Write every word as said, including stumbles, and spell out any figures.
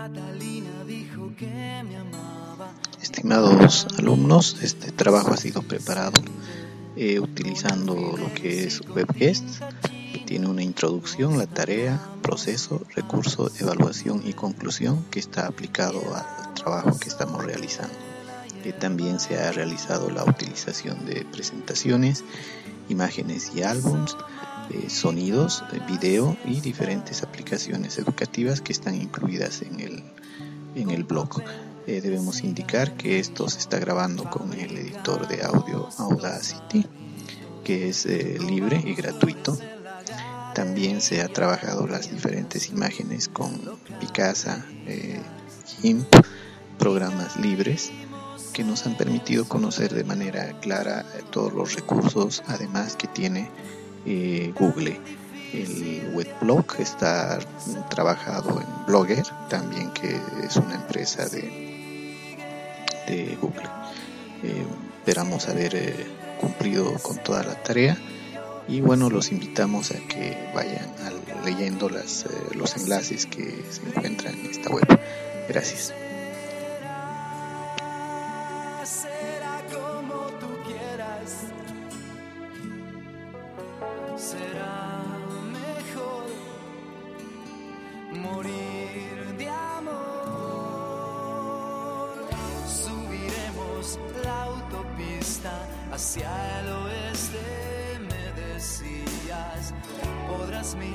Estimados alumnos, este trabajo ha sido preparado eh, utilizando lo que es WebGuest, que tiene una introducción, la tarea, proceso, recurso, evaluación y conclusión que está aplicado al trabajo que estamos realizando. Eh, también se ha realizado la utilización de presentaciones, imágenes y álbums, eh, sonidos, eh, video y diferentes aplicaciones educativas que están incluidas en el, en el blog. Eh, debemos indicar que esto se está grabando con el editor de audio Audacity, que es eh, libre y gratuito. También se ha trabajado las diferentes imágenes con Picasa, eh, G I M P, programas libres que nos han permitido conocer de manera clara eh, todos los recursos, además que tiene eh, Google. El webblog está trabajado en Blogger, también que es una empresa de de Google. Eh, esperamos haber eh, cumplido con toda la tarea y bueno, los invitamos a que vayan a, leyendo las, eh, los enlaces que se encuentran en esta web. Gracias. Será como tú quieras, será mejor morir de amor. Subiremos la autopista hacia el oeste, me decías, podrás mirar.